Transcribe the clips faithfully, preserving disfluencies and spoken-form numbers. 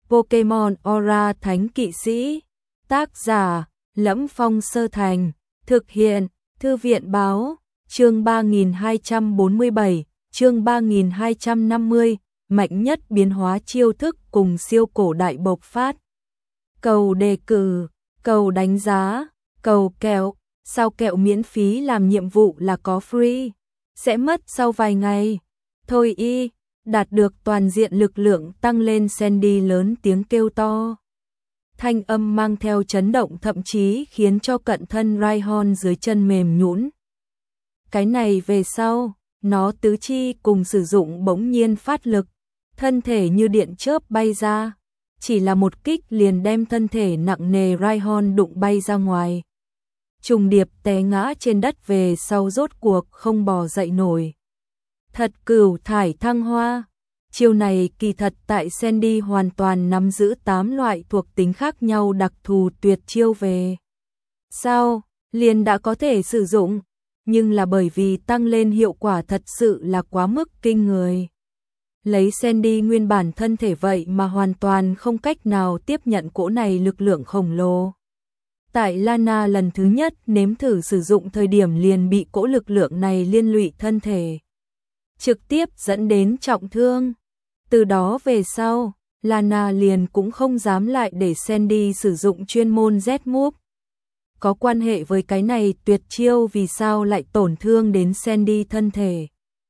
Pokemon Aura Thánh Kỵ Sĩ. Tác giả: Lẫm Phong Sơ Thành. Thực hiện: Thư viện báo. Chương ba nghìn hai trăm bốn mươi bảy, chương ba nghìn hai trăm năm mươi, mạnh nhất biến hóa chiêu thức cùng siêu cổ đại bộc phát. Cầu đề cử, cầu đánh giá, cầu kẹo, sao kẹo miễn phí làm nhiệm vụ là có free, sẽ mất sau vài ngày. Thôi y, đạt được toàn diện lực lượng tăng lên. Sandy lớn tiếng kêu to. Thanh âm mang theo chấn động thậm chí khiến cho cận thân Rhyhorn dưới chân mềm nhũn. Cái này về sau, nó tứ chi cùng sử dụng bỗng nhiên phát lực, thân thể như điện chớp bay ra, chỉ là một kích liền đem thân thể nặng nề Rhyhorn đụng bay ra ngoài. Trùng điệp té ngã trên đất về sau rốt cuộc không bò dậy nổi. Thật cửu thải thăng hoa. Chiêu này kỳ thật tại Sandy hoàn toàn nắm giữ tám loại thuộc tính khác nhau đặc thù tuyệt chiêu về sau liền đã có thể sử dụng, nhưng là bởi vì tăng lên hiệu quả thật sự là quá mức kinh người. Lấy Sandy nguyên bản thân thể vậy mà hoàn toàn không cách nào tiếp nhận cỗ này lực lượng khổng lồ. Tại Lana lần thứ nhất nếm thử sử dụng thời điểm liền bị cỗ lực lượng này liên lụy thân thể, trực tiếp dẫn đến trọng thương. Từ đó về sau, Lana liền cũng không dám lại để Sandy sử dụng chuyên môn Z-Move. Có quan hệ với cái này tuyệt chiêu vì sao lại tổn thương đến Sandy thân thể.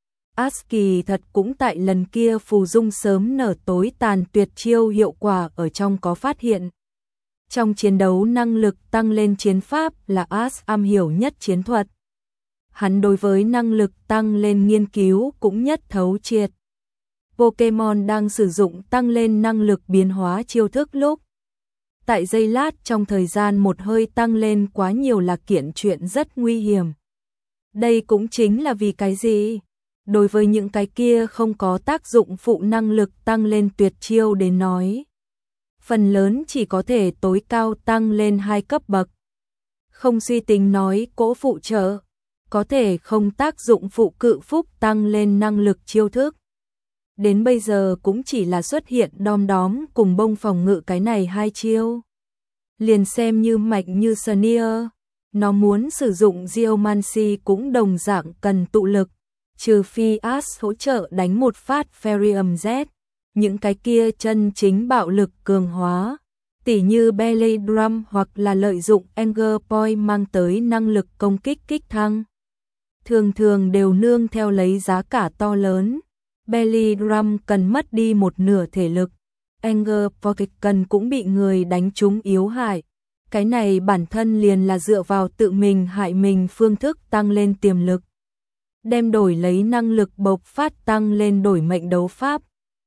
Asky thật cũng tại lần kia phù dung sớm nở tối tàn tuyệt chiêu hiệu quả ở trong có phát hiện. Trong chiến đấu năng lực tăng lên chiến pháp là Ash am hiểu nhất chiến thuật. Hắn đối với năng lực tăng lên nghiên cứu cũng nhất thấu triệt. Pokemon đang sử dụng tăng lên năng lực biến hóa chiêu thức lúc. Tại giây lát trong thời gian một hơi tăng lên quá nhiều là kiện chuyện rất nguy hiểm. Đây cũng chính là vì cái gì? Đối với những cái kia không có tác dụng phụ năng lực tăng lên tuyệt chiêu đến nói. Phần lớn chỉ có thể tối cao tăng lên hai cấp bậc. Không suy tính nói cỗ phụ trợ, có thể không tác dụng phụ cự phúc tăng lên năng lực chiêu thức. Đến bây giờ cũng chỉ là xuất hiện đom đóm cùng bông phòng ngự cái này hai chiêu. Liền xem như mạnh như Sneer, nó muốn sử dụng Geomancy cũng đồng dạng cần tụ lực, trừ phi Ash hỗ trợ đánh một phát Ferium Z, những cái kia chân chính bạo lực cường hóa, tỉ như Belly Drum hoặc là lợi dụng Anger Point mang tới năng lực công kích kích thăng. Thường thường đều nương theo lấy giá cả to lớn. Belly Drum cần mất đi một nửa thể lực, Anger Pocket cần cũng bị người đánh trúng yếu hại. Cái này bản thân liền là dựa vào tự mình hại mình phương thức tăng lên tiềm lực. Đem đổi lấy năng lực bộc phát tăng lên đổi mệnh đấu pháp.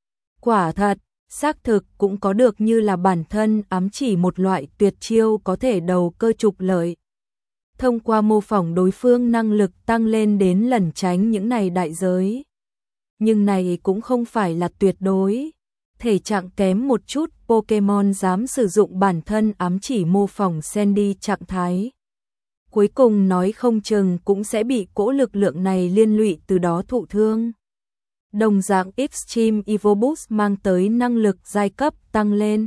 Quả thật, xác thực cũng có được như là bản thân ám chỉ một loại tuyệt chiêu có thể đầu cơ trục lợi. Thông qua mô phỏng đối phương năng lực tăng lên đến lẩn tránh những này đại giới. Nhưng này cũng không phải là tuyệt đối. Thể trạng kém một chút Pokemon dám sử dụng bản thân ám chỉ mô phỏng Sandy trạng thái. Cuối cùng nói không chừng cũng sẽ bị cỗ lực lượng này liên lụy từ đó thụ thương. Đồng dạng Extreme Evo Boost mang tới năng lực giai cấp tăng lên.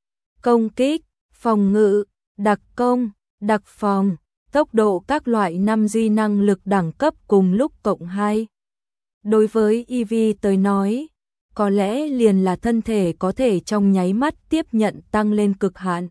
Công kích, phòng ngự, đặc công, đặc phòng, tốc độ các loại năm duy năng lực đẳng cấp cùng lúc cộng hai. Đối với Eevee tới nói, có lẽ liền là thân thể có thể trong nháy mắt tiếp nhận tăng lên cực hạn.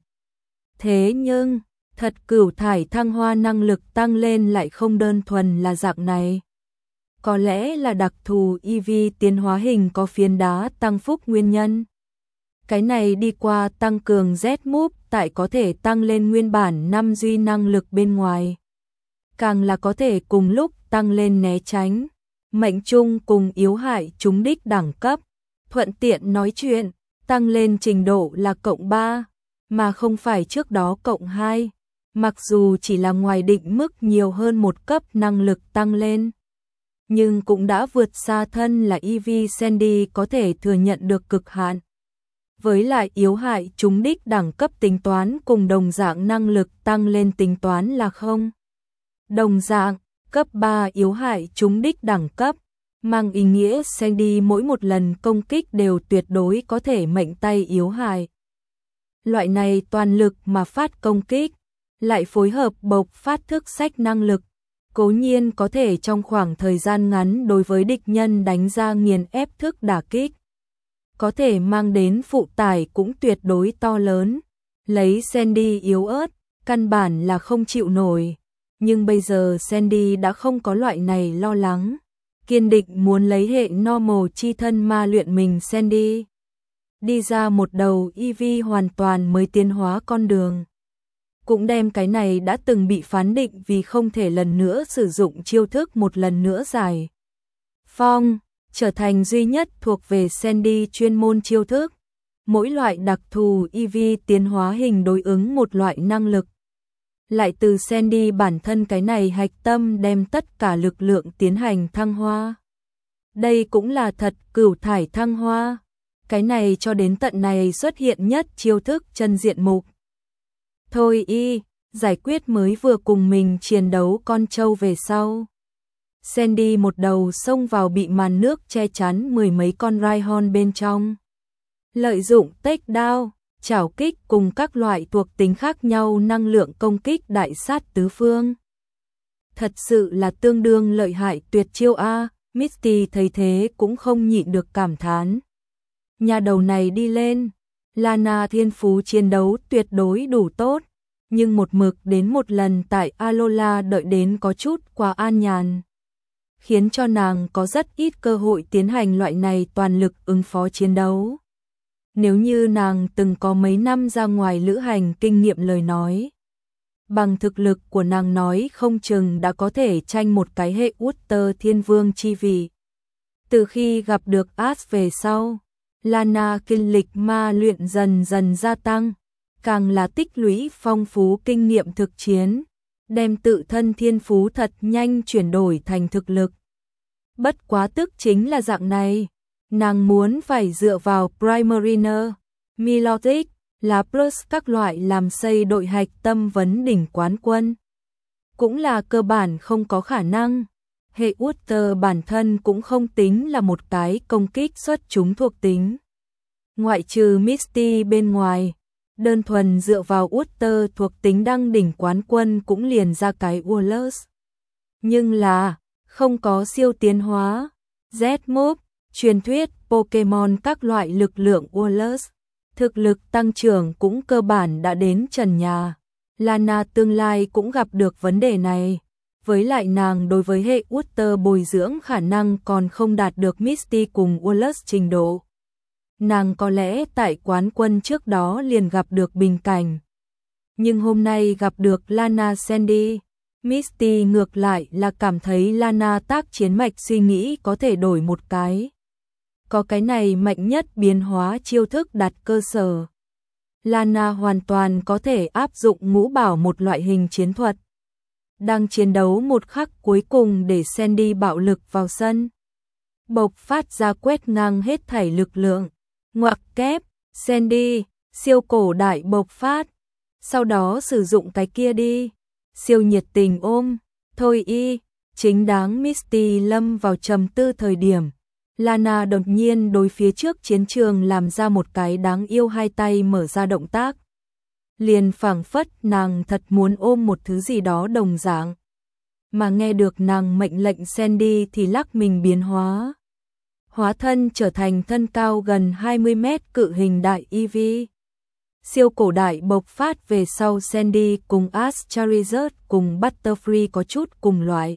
Thế nhưng, thật cửu thải thăng hoa năng lực tăng lên lại không đơn thuần là dạng này. Có lẽ là đặc thù Eevee tiến hóa hình có phiến đá tăng phúc nguyên nhân. Cái này đi qua tăng cường Z-Move tại có thể tăng lên nguyên bản năm duy năng lực bên ngoài. Càng là có thể cùng lúc tăng lên né tránh, mệnh trung cùng yếu hại trúng đích đẳng cấp. Thuận tiện nói chuyện, tăng lên trình độ là cộng ba, mà không phải trước đó cộng hai. Mặc dù chỉ là ngoài định mức nhiều hơn một cấp năng lực tăng lên, nhưng cũng đã vượt xa thân là Eevee Sandy có thể thừa nhận được cực hạn. Với lại yếu hại trúng đích đẳng cấp tính toán cùng đồng dạng năng lực tăng lên tính toán là không. Đồng dạng, cấp ba yếu hại trúng đích đẳng cấp, mang ý nghĩa Sandy mỗi một lần công kích đều tuyệt đối có thể mệnh tay yếu hại. Loại này toàn lực mà phát công kích, lại phối hợp bộc phát thức sách năng lực, cố nhiên có thể trong khoảng thời gian ngắn đối với địch nhân đánh ra nghiền ép thức đả kích. Có thể mang đến phụ tải cũng tuyệt đối to lớn, lấy Sandy yếu ớt, căn bản là không chịu nổi. Nhưng bây giờ Sandy đã không có loại này lo lắng, kiên định muốn lấy hệ normal chi thân ma luyện mình Sandy. Đi ra một đầu e vê hoàn toàn mới tiến hóa con đường. Cũng đem cái này đã từng bị phán định vì không thể lần nữa sử dụng chiêu thức một lần nữa giải phong, trở thành duy nhất thuộc về Sandy chuyên môn chiêu thức. Mỗi loại đặc thù e vê tiến hóa hình đối ứng một loại năng lực. Lại từ Sandy bản thân cái này hạch tâm đem tất cả lực lượng tiến hành thăng hoa. Đây cũng là thật cửu thải thăng hoa. Cái này cho đến tận này xuất hiện nhất chiêu thức chân diện mục. Thôi y, giải quyết mới vừa cùng mình chiến đấu con trâu về sau. Sandy một đầu xông vào bị màn nước che chắn mười mấy con Rhyhorn bên trong. Lợi dụng takedown, chảo kích cùng các loại thuộc tính khác nhau năng lượng công kích đại sát tứ phương. Thật sự là tương đương lợi hại tuyệt chiêu A, Misty thấy thế cũng không nhịn được cảm thán. Nhà đầu này đi lên, Lana thiên phú chiến đấu tuyệt đối đủ tốt, nhưng một mực đến một lần tại Alola đợi đến có chút quá an nhàn, khiến cho nàng có rất ít cơ hội tiến hành loại này toàn lực ứng phó chiến đấu. Nếu như nàng từng có mấy năm ra ngoài lữ hành kinh nghiệm lời nói, bằng thực lực của nàng nói không chừng đã có thể tranh một cái hệ Utter Thiên Vương chi vị. Từ khi gặp được Ash về sau, Lana kinh lịch ma luyện dần dần gia tăng, càng là tích lũy phong phú kinh nghiệm thực chiến, đem tự thân thiên phú thật nhanh chuyển đổi thành thực lực. Bất quá tức chính là dạng này, nàng muốn phải dựa vào Primarina, Milotic, Lapras các loại làm xây đội hạch tâm vấn đỉnh quán quân. Cũng là cơ bản không có khả năng. Hệ Utter bản thân cũng không tính là một cái công kích xuất chúng thuộc tính. Ngoại trừ Misty bên ngoài, đơn thuần dựa vào Utter thuộc tính đăng đỉnh quán quân cũng liền ra cái Wallace. Nhưng là, không có siêu tiến hóa, Z-Move, truyền thuyết, Pokemon các loại lực lượng Wallace. Thực lực tăng trưởng cũng cơ bản đã đến trần nhà. Lana tương lai cũng gặp được vấn đề này. Với lại nàng đối với hệ Utter bồi dưỡng khả năng còn không đạt được Misty cùng Wallace trình độ. Nàng có lẽ tại quán quân trước đó liền gặp được bình cảnh. Nhưng hôm nay gặp được Lana Sandy, Misty ngược lại là cảm thấy Lana tác chiến mạch suy nghĩ có thể đổi một cái. Có cái này mạnh nhất biến hóa chiêu thức đặt cơ sở. Lana hoàn toàn có thể áp dụng ngũ bảo một loại hình chiến thuật. Đang chiến đấu một khắc cuối cùng để Sandy bạo lực vào sân. Bộc phát ra quét ngang hết thảy lực lượng. Ngoặc kép, Sandy, siêu cổ đại bộc phát. Sau đó sử dụng cái kia đi. Siêu nhiệt tình ôm, thôi y, chính đáng Misty lâm vào trầm tư thời điểm. Lana đột nhiên đối phía trước chiến trường làm ra một cái đáng yêu hai tay mở ra động tác. Liền phảng phất nàng thật muốn ôm một thứ gì đó đồng dạng. Mà nghe được nàng mệnh lệnh Sandy thì lắc mình biến hóa. Hóa thân trở thành thân cao gần hai mươi mét cự hình đại e vê. Siêu cổ đại bộc phát về sau Sandy cùng Ash Charizard cùng Butterfree có chút cùng loại.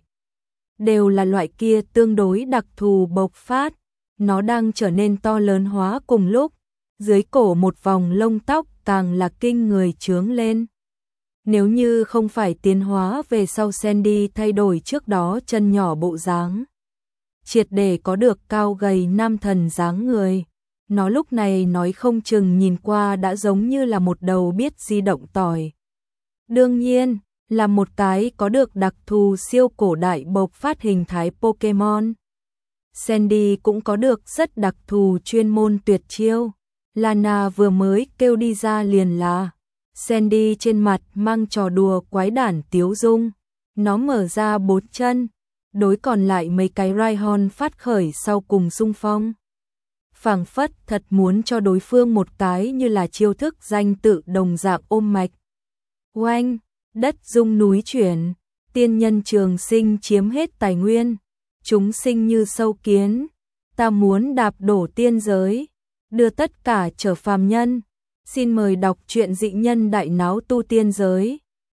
Đều là loại kia tương đối đặc thù bộc phát. Nó đang trở nên to lớn hóa cùng lúc. Dưới cổ một vòng lông tóc càng là kinh người chướng lên. Nếu như không phải tiến hóa về sau Sandy thay đổi trước đó chân nhỏ bộ dáng. Triệt để có được cao gầy nam thần dáng người. Nó lúc này nói không chừng nhìn qua đã giống như là một đầu biết di động tỏi. Đương nhiên, là một cái có được đặc thù siêu cổ đại bộc phát hình thái Pokemon. Sandy cũng có được rất đặc thù chuyên môn tuyệt chiêu. Lana vừa mới kêu đi ra liền là Sandy trên mặt mang trò đùa quái đản tiếu dung. Nó mở ra bốn chân, đối còn lại mấy cái Raihon phát khởi sau cùng xung phong. Phảng phất thật muốn cho đối phương một cái như là chiêu thức danh tự đồng dạng ôm mạch. Oanh, đất rung núi chuyển, tiên nhân trường sinh chiếm hết tài nguyên, chúng sinh như sâu kiến, ta muốn đạp đổ tiên giới, đưa tất cả trở phàm nhân. Xin mời đọc truyện Dị Nhân Đại Náo Tu Tiên Giới.